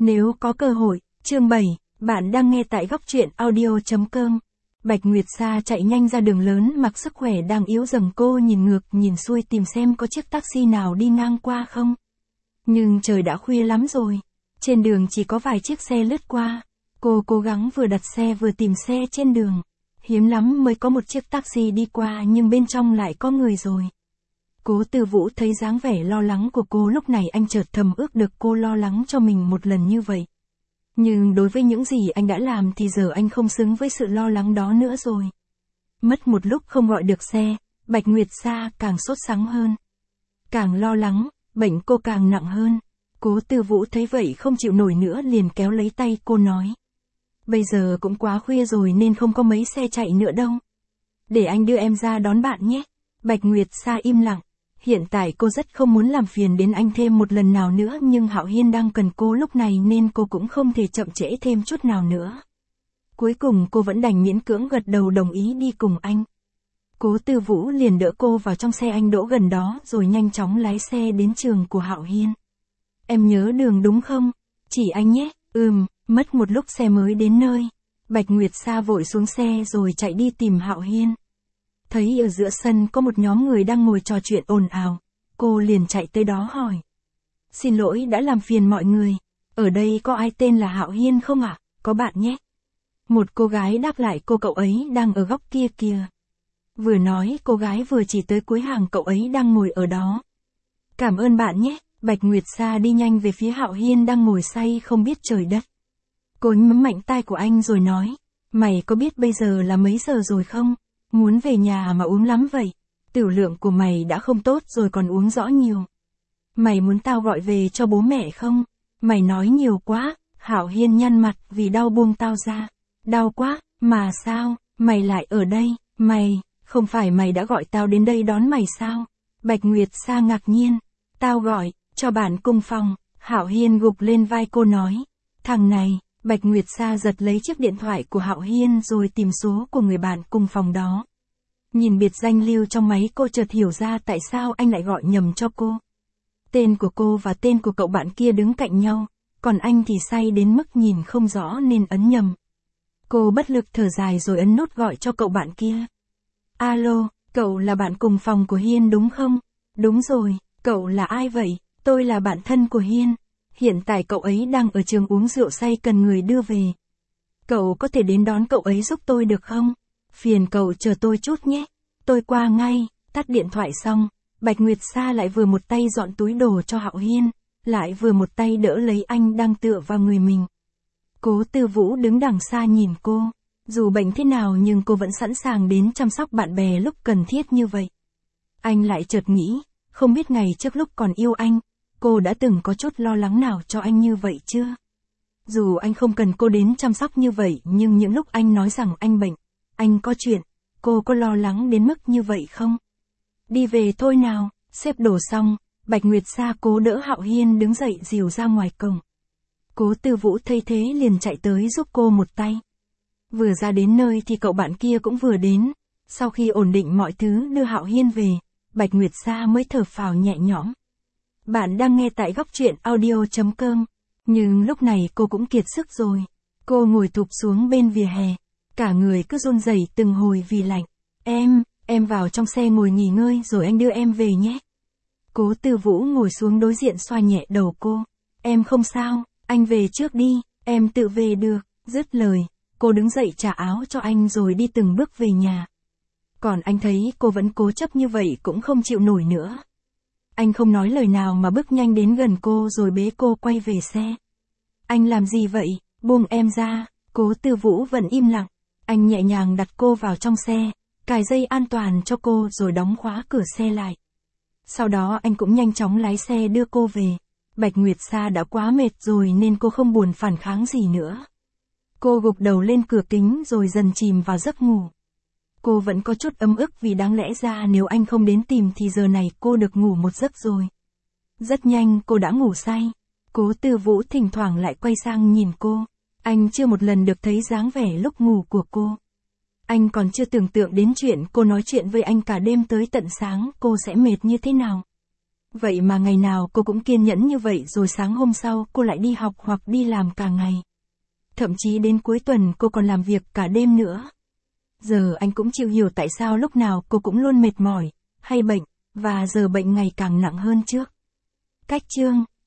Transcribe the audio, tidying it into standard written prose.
Nếu có cơ hội, chương 7, bạn đang nghe tại góc truyện audio.com. Bạch Nguyệt Sa chạy nhanh ra đường lớn, mặc sức khỏe đang yếu dần, cô nhìn ngược nhìn xuôi tìm xem có chiếc taxi nào đi ngang qua không. Nhưng trời đã khuya lắm rồi, trên đường chỉ có vài chiếc xe lướt qua. Cô cố gắng vừa đặt xe vừa tìm xe trên đường. Hiếm lắm mới có một chiếc taxi đi qua nhưng bên trong lại có người rồi. Cố Tư Vũ thấy dáng vẻ lo lắng của cô lúc này, anh chợt thầm ước được cô lo lắng cho mình một lần như vậy. Nhưng đối với những gì anh đã làm thì giờ anh không xứng với sự lo lắng đó nữa rồi. Mất một lúc không gọi được xe, Bạch Nguyệt Sa càng sốt sắng hơn. Càng lo lắng, bệnh cô càng nặng hơn. Cố Tư Vũ thấy vậy không chịu nổi nữa liền kéo lấy tay cô nói. Bây giờ cũng quá khuya rồi nên không có mấy xe chạy nữa đâu. Để anh đưa em ra đón bạn nhé. Bạch Nguyệt Sa im lặng. Hiện tại cô rất không muốn làm phiền đến anh thêm một lần nào nữa, nhưng Hạo Hiên đang cần cô lúc này nên cô cũng không thể chậm trễ thêm chút nào nữa. Cuối cùng cô vẫn đành miễn cưỡng gật đầu đồng ý đi cùng anh. Cố Tư Vũ liền đỡ cô vào trong xe anh đỗ gần đó rồi nhanh chóng lái xe đến trường của Hạo Hiên. Em nhớ đường đúng không? Chỉ anh nhé. Mất một lúc xe mới đến nơi. Bạch Nguyệt Sa vội xuống xe rồi chạy đi tìm Hạo Hiên. Thấy ở giữa sân có một nhóm người đang ngồi trò chuyện ồn ào, cô liền chạy tới đó hỏi. Xin lỗi đã làm phiền mọi người, ở đây có ai tên là Hạo Hiên không ạ? Có bạn nhé. Một cô gái đáp lại cô, cậu ấy đang ở góc kia kìa. Vừa nói cô gái vừa chỉ tới cuối hàng, cậu ấy đang ngồi ở đó. Cảm ơn bạn nhé. Bạch Nguyệt Sa đi nhanh về phía Hạo Hiên đang ngồi say không biết trời đất. Cô nhấn mạnh tai của anh rồi nói, mày có biết bây giờ là mấy giờ rồi không? Muốn về nhà mà uống lắm vậy. Tiểu lượng của mày đã không tốt rồi còn uống rõ nhiều. Mày muốn tao gọi về cho bố mẹ không? Mày nói nhiều quá. Hạo Hiên nhăn mặt vì đau, buông tao ra. Đau quá, mà sao, mày lại ở đây? Không phải mày đã gọi tao đến đây đón mày sao? Bạch Nguyệt Sa ngạc nhiên. Tao gọi, cho bạn cùng phòng. Hạo Hiên gục lên vai cô nói. Thằng này. Bạch Nguyệt Sa giật lấy chiếc điện thoại của Hạo Hiên rồi tìm số của người bạn cùng phòng đó. Nhìn biệt danh lưu trong máy, cô chợt hiểu ra tại sao anh lại gọi nhầm cho cô. Tên của cô và tên của cậu bạn kia đứng cạnh nhau, còn anh thì say đến mức nhìn không rõ nên ấn nhầm. Cô bất lực thở dài rồi ấn nút gọi cho cậu bạn kia. Alo, cậu là bạn cùng phòng của Hiên đúng không? Đúng rồi, cậu là ai vậy? Tôi là bạn thân của Hiên. Hiện tại cậu ấy đang ở trường uống rượu say cần người đưa về. Cậu có thể đến đón cậu ấy giúp tôi được không? Phiền cậu chờ tôi chút nhé. Tôi qua ngay. Tắt điện thoại xong, Bạch Nguyệt Sa lại vừa một tay dọn túi đồ cho Hạo Hiên, lại vừa một tay đỡ lấy anh đang tựa vào người mình. Cố Tư Vũ đứng đằng xa nhìn cô. Dù bệnh thế nào nhưng cô vẫn sẵn sàng đến chăm sóc bạn bè lúc cần thiết như vậy. Anh lại chợt nghĩ, không biết ngày trước lúc còn yêu anh, cô đã từng có chút lo lắng nào cho anh như vậy chưa? Dù anh không cần cô đến chăm sóc như vậy nhưng những lúc anh nói rằng anh bệnh, anh có chuyện, cô có lo lắng đến mức như vậy không? Đi về thôi nào. Xếp đồ xong, Bạch Nguyệt Sa cố đỡ Hạo Hiên đứng dậy dìu ra ngoài cổng. Cố Tư Vũ thấy thế liền chạy tới giúp cô một tay. Vừa ra đến nơi thì cậu bạn kia cũng vừa đến. Sau khi ổn định mọi thứ đưa Hạo Hiên về, Bạch Nguyệt Sa mới thở phào nhẹ nhõm. Bạn đang nghe tại góc truyện audio.com. Nhưng lúc này cô cũng kiệt sức rồi. Cô ngồi thụp xuống bên vỉa hè. Cả người cứ run rẩy từng hồi vì lạnh. Em vào trong xe ngồi nghỉ ngơi rồi anh đưa em về nhé. Cố Tư Vũ ngồi xuống đối diện xoa nhẹ đầu cô. Em không sao, anh về trước đi, em tự về được. Dứt lời, cô đứng dậy trả áo cho anh rồi đi từng bước về nhà. Còn anh thấy cô vẫn cố chấp như vậy cũng không chịu nổi nữa. Anh không nói lời nào mà bước nhanh đến gần cô rồi bế cô quay về xe. Anh làm gì vậy? Buông em ra. Cố Tư Vũ vẫn im lặng. Anh nhẹ nhàng đặt cô vào trong xe, cài dây an toàn cho cô rồi đóng khóa cửa xe lại. Sau đó anh cũng nhanh chóng lái xe đưa cô về. Bạch Nguyệt Sa đã quá mệt rồi nên cô không buồn phản kháng gì nữa. Cô gục đầu lên cửa kính rồi dần chìm vào giấc ngủ. Cô vẫn có chút ấm ức vì đáng lẽ ra nếu anh không đến tìm thì giờ này cô được ngủ một giấc rồi. Rất nhanh cô đã ngủ say. Cố Tư Vũ thỉnh thoảng lại quay sang nhìn cô. Anh chưa một lần được thấy dáng vẻ lúc ngủ của cô. Anh còn chưa tưởng tượng đến chuyện cô nói chuyện với anh cả đêm tới tận sáng cô sẽ mệt như thế nào. Vậy mà ngày nào cô cũng kiên nhẫn như vậy rồi sáng hôm sau cô lại đi học hoặc đi làm cả ngày. Thậm chí đến cuối tuần cô còn làm việc cả đêm nữa. Giờ anh cũng chịu hiểu tại sao lúc nào cô cũng luôn mệt mỏi, hay bệnh, và giờ bệnh ngày càng nặng hơn trước. Cách chương